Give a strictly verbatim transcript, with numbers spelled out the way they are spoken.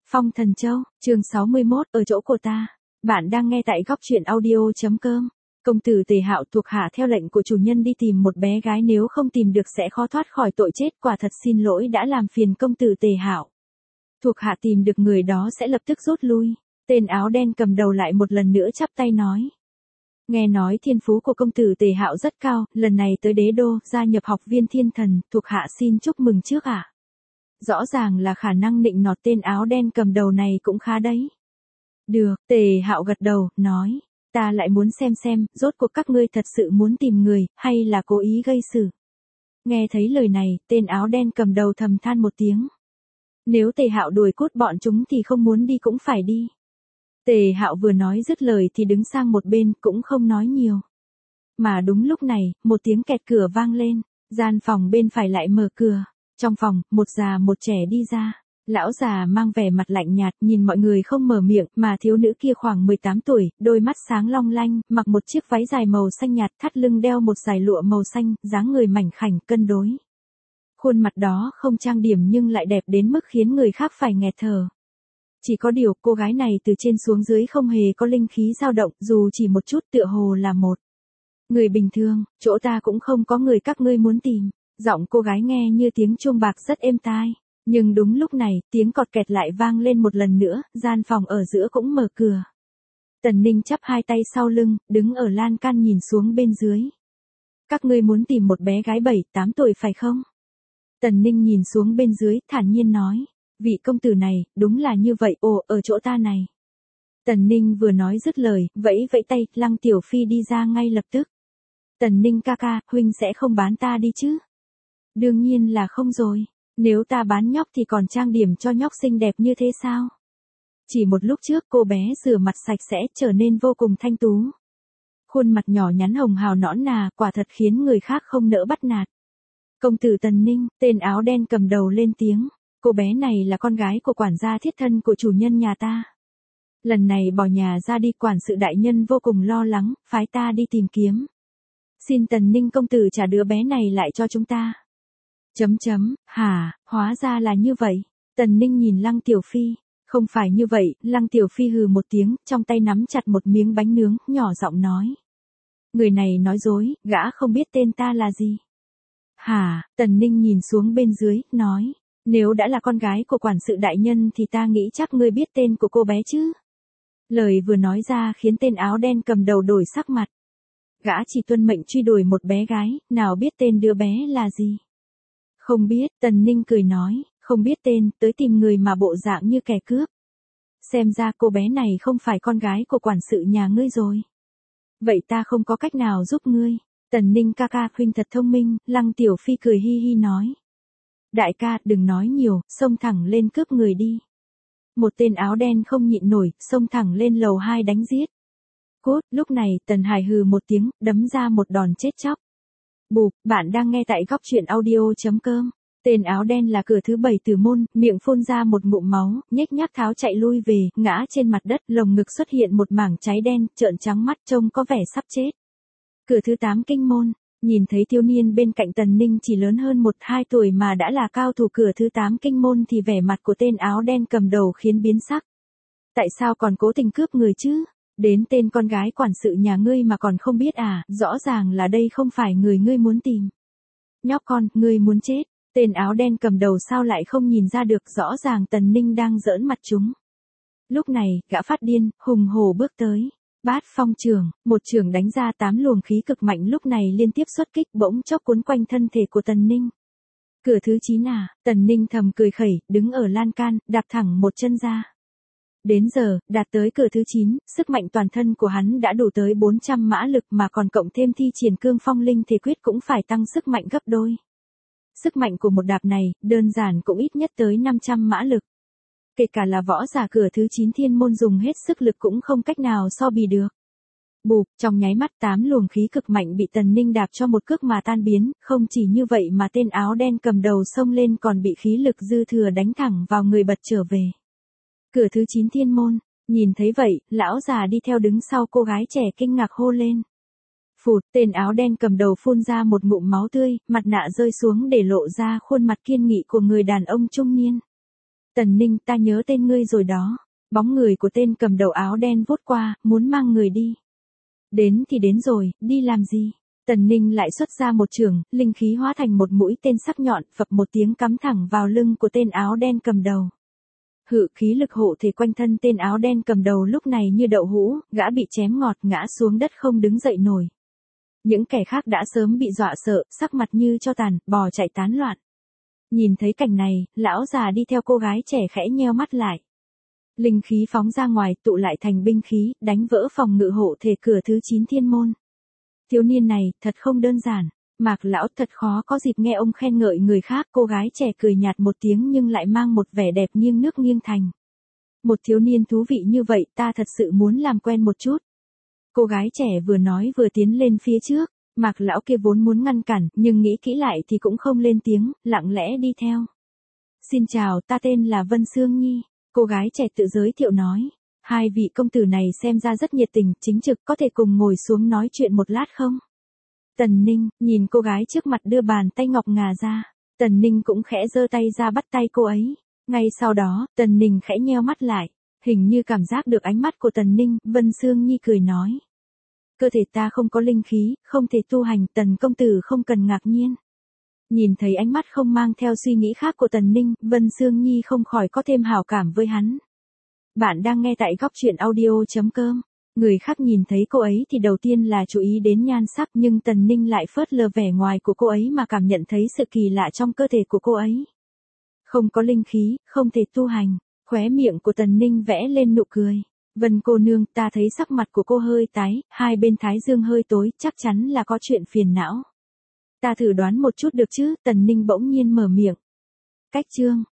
Phong Thần Châu, chương sáu mươi mốt, ở chỗ của ta. Bạn đang nghe tại góc truyện audio.com. Công tử Tề Hạo thuộc hạ theo lệnh của chủ nhân đi tìm một bé gái, nếu không tìm được sẽ khó thoát khỏi tội chết, quả thật xin lỗi đã làm phiền công tử Tề Hạo. Thuộc hạ tìm được người đó sẽ lập tức rút lui. Tên áo đen cầm đầu lại một lần nữa chắp tay nói. Nghe nói thiên phú của công tử Tề Hạo rất cao, lần này tới đế đô, gia nhập học viên thiên thần, thuộc hạ xin chúc mừng trước ạ. À? Rõ ràng là khả năng nịnh nọt tên áo đen cầm đầu này cũng khá đấy. Được, Tề Hạo gật đầu, nói, ta lại muốn xem xem, rốt cuộc các ngươi thật sự muốn tìm người, hay là cố ý gây sự. Nghe thấy lời này, tên áo đen cầm đầu thầm than một tiếng. Nếu Tề Hạo đuổi cút bọn chúng thì không muốn đi cũng phải đi. Tề Hạo vừa nói dứt lời thì đứng sang một bên, cũng không nói nhiều. Mà đúng lúc này, một tiếng kẹt cửa vang lên, gian phòng bên phải lại mở cửa. Trong phòng, một già một trẻ đi ra. Lão già mang vẻ mặt lạnh nhạt, nhìn mọi người không mở miệng, mà thiếu nữ kia khoảng mười tám tuổi, đôi mắt sáng long lanh, mặc một chiếc váy dài màu xanh nhạt, thắt lưng đeo một dải lụa màu xanh, dáng người mảnh khảnh, cân đối. Khuôn mặt đó không trang điểm nhưng lại đẹp đến mức khiến người khác phải nghẹt thở. Chỉ có điều, cô gái này từ trên xuống dưới không hề có linh khí dao động, dù chỉ một chút, tựa hồ là một người bình thường, chỗ ta cũng không có người các ngươi muốn tìm. Giọng cô gái nghe như tiếng chuông bạc rất êm tai. Nhưng đúng lúc này, tiếng cọt kẹt lại vang lên một lần nữa, gian phòng ở giữa cũng mở cửa. Tần Ninh chắp hai tay sau lưng, đứng ở lan can nhìn xuống bên dưới. Các ngươi muốn tìm một bé gái bảy, tám tuổi phải không? Tần Ninh nhìn xuống bên dưới, thản nhiên nói. Vị công tử này, đúng là như vậy, ồ, ở chỗ ta này. Tần Ninh vừa nói dứt lời, vẫy vẫy tay, Lăng Tiểu Phi đi ra ngay lập tức. Tần Ninh ca ca, huynh sẽ không bán ta đi chứ? Đương nhiên là không rồi. Nếu ta bán nhóc thì còn trang điểm cho nhóc xinh đẹp như thế sao? Chỉ một lúc trước cô bé rửa mặt sạch sẽ trở nên vô cùng thanh tú. Khuôn mặt nhỏ nhắn hồng hào nõn nà, quả thật khiến người khác không nỡ bắt nạt. Công tử Tần Ninh, tên áo đen cầm đầu lên tiếng. Cô bé này là con gái của quản gia thiết thân của chủ nhân nhà ta. Lần này bỏ nhà ra đi, quản sự đại nhân vô cùng lo lắng, phái ta đi tìm kiếm. Xin Tần Ninh công tử trả đứa bé này lại cho chúng ta. Chấm chấm, hả, hóa ra là như vậy. Tần Ninh nhìn Lăng Tiểu Phi. Không phải như vậy, Lăng Tiểu Phi hừ một tiếng, trong tay nắm chặt một miếng bánh nướng, nhỏ giọng nói. Người này nói dối, gã không biết tên ta là gì. Hả, Tần Ninh nhìn xuống bên dưới, nói. Nếu đã là con gái của quản sự đại nhân thì ta nghĩ chắc ngươi biết tên của cô bé chứ. Lời vừa nói ra khiến tên áo đen cầm đầu đổi sắc mặt. Gã chỉ tuân mệnh truy đuổi một bé gái, nào biết tên đứa bé là gì. Không biết, Tần Ninh cười nói, không biết tên, tới tìm người mà bộ dạng như kẻ cướp. Xem ra cô bé này không phải con gái của quản sự nhà ngươi rồi. Vậy ta không có cách nào giúp ngươi. Tần Ninh ca ca, huynh thật thông minh, Lăng Tiểu Phi cười hi hi nói. Đại ca, đừng nói nhiều, xông thẳng lên cướp người đi. Một tên áo đen không nhịn nổi, xông thẳng lên lầu hai đánh giết. Cốt, lúc này, Tần Hải hừ một tiếng, đấm ra một đòn chết chóc. Bụp, bạn đang nghe tại góc truyện audio.com. Tên áo đen là cửa thứ bảy tử môn, miệng phun ra một ngụm máu, nhếch nhác tháo chạy lui về, ngã trên mặt đất, lồng ngực xuất hiện một mảng cháy đen, trợn trắng mắt trông có vẻ sắp chết. Cửa thứ tám kinh môn, nhìn thấy thiếu niên bên cạnh Tần Ninh chỉ lớn hơn một hai tuổi mà đã là cao thủ cửa thứ tám kinh môn thì vẻ mặt của tên áo đen cầm đầu khiến biến sắc. Tại sao còn cố tình cướp người chứ? Đến tên con gái quản sự nhà ngươi mà còn không biết à, rõ ràng là đây không phải người ngươi muốn tìm. Nhóc con, ngươi muốn chết, tên áo đen cầm đầu sao lại không nhìn ra được, rõ ràng Tần Ninh đang giỡn mặt chúng. Lúc này, gã phát điên, hùng hổ bước tới. Bát phong trường, một trường đánh ra tám luồng khí cực mạnh lúc này liên tiếp xuất kích bỗng chốc cuốn quanh thân thể của Tần Ninh. Cửa thứ chín à, Tần Ninh thầm cười khẩy, đứng ở lan can, đạp thẳng một chân ra. Đến giờ, đạt tới cửa thứ chín, sức mạnh toàn thân của hắn đã đủ tới bốn trăm mã lực mà còn cộng thêm thi triển cương phong linh thể quyết cũng phải tăng sức mạnh gấp đôi. Sức mạnh của một đạp này, đơn giản cũng ít nhất tới năm trăm mã lực. Kể cả là võ giả cửa thứ chín thiên môn dùng hết sức lực cũng không cách nào so bì được. Bụp, trong nháy mắt tám luồng khí cực mạnh bị Tần Ninh đạp cho một cước mà tan biến, không chỉ như vậy mà tên áo đen cầm đầu xông lên còn bị khí lực dư thừa đánh thẳng vào người bật trở về. Cửa thứ chín thiên môn, nhìn thấy vậy, lão già đi theo đứng sau cô gái trẻ kinh ngạc hô lên. Phụt, tên áo đen cầm đầu phun ra một ngụm máu tươi, mặt nạ rơi xuống để lộ ra khuôn mặt kiên nghị của người đàn ông trung niên. Tần Ninh, ta nhớ tên ngươi rồi đó. Bóng người của tên cầm đầu áo đen vút qua, muốn mang người đi. Đến thì đến rồi, đi làm gì? Tần Ninh lại xuất ra một chưởng, linh khí hóa thành một mũi tên sắc nhọn, phập một tiếng cắm thẳng vào lưng của tên áo đen cầm đầu. Hự khí lực hộ thể quanh thân tên áo đen cầm đầu lúc này như đậu hũ, gã bị chém ngọt ngã xuống đất không đứng dậy nổi. Những kẻ khác đã sớm bị dọa sợ, sắc mặt như cho tàn, bò chạy tán loạn. Nhìn thấy cảnh này, lão già đi theo cô gái trẻ khẽ nheo mắt lại. Linh khí phóng ra ngoài, tụ lại thành binh khí, đánh vỡ phòng ngự hộ thể cửa thứ chín thiên môn. Thiếu niên này, thật không đơn giản. Mạc lão thật khó có dịp nghe ông khen ngợi người khác. Cô gái trẻ cười nhạt một tiếng nhưng lại mang một vẻ đẹp nghiêng nước nghiêng thành. Một thiếu niên thú vị như vậy ta thật sự muốn làm quen một chút. Cô gái trẻ vừa nói vừa tiến lên phía trước. Mạc lão kia vốn muốn ngăn cản, nhưng nghĩ kỹ lại thì cũng không lên tiếng, lặng lẽ đi theo. Xin chào, ta tên là Vân Sương Nhi. Cô gái trẻ tự giới thiệu nói. Hai vị công tử này xem ra rất nhiệt tình, chính trực, có thể cùng ngồi xuống nói chuyện một lát không? Tần Ninh, nhìn cô gái trước mặt đưa bàn tay ngọc ngà ra. Tần Ninh cũng khẽ giơ tay ra bắt tay cô ấy. Ngay sau đó, Tần Ninh khẽ nheo mắt lại. Hình như cảm giác được ánh mắt của Tần Ninh, Vân Sương Nhi cười nói. Cơ thể ta không có linh khí, không thể tu hành, Tần công tử không cần ngạc nhiên. Nhìn thấy ánh mắt không mang theo suy nghĩ khác của Tần Ninh, Vân Sương Nhi không khỏi có thêm hảo cảm với hắn. Bạn đang nghe tại góc truyện audio chấm com. Người khác nhìn thấy cô ấy thì đầu tiên là chú ý đến nhan sắc, nhưng Tần Ninh lại phớt lờ vẻ ngoài của cô ấy mà cảm nhận thấy sự kỳ lạ trong cơ thể của cô ấy. Không có linh khí, không thể tu hành. Khóe miệng của Tần Ninh vẽ lên nụ cười. Vân cô nương, ta thấy sắc mặt của cô hơi tái, hai bên thái dương hơi tối, chắc chắn là có chuyện phiền não. Ta thử đoán một chút được chứ? Tần Ninh bỗng nhiên mở miệng. Cách chương.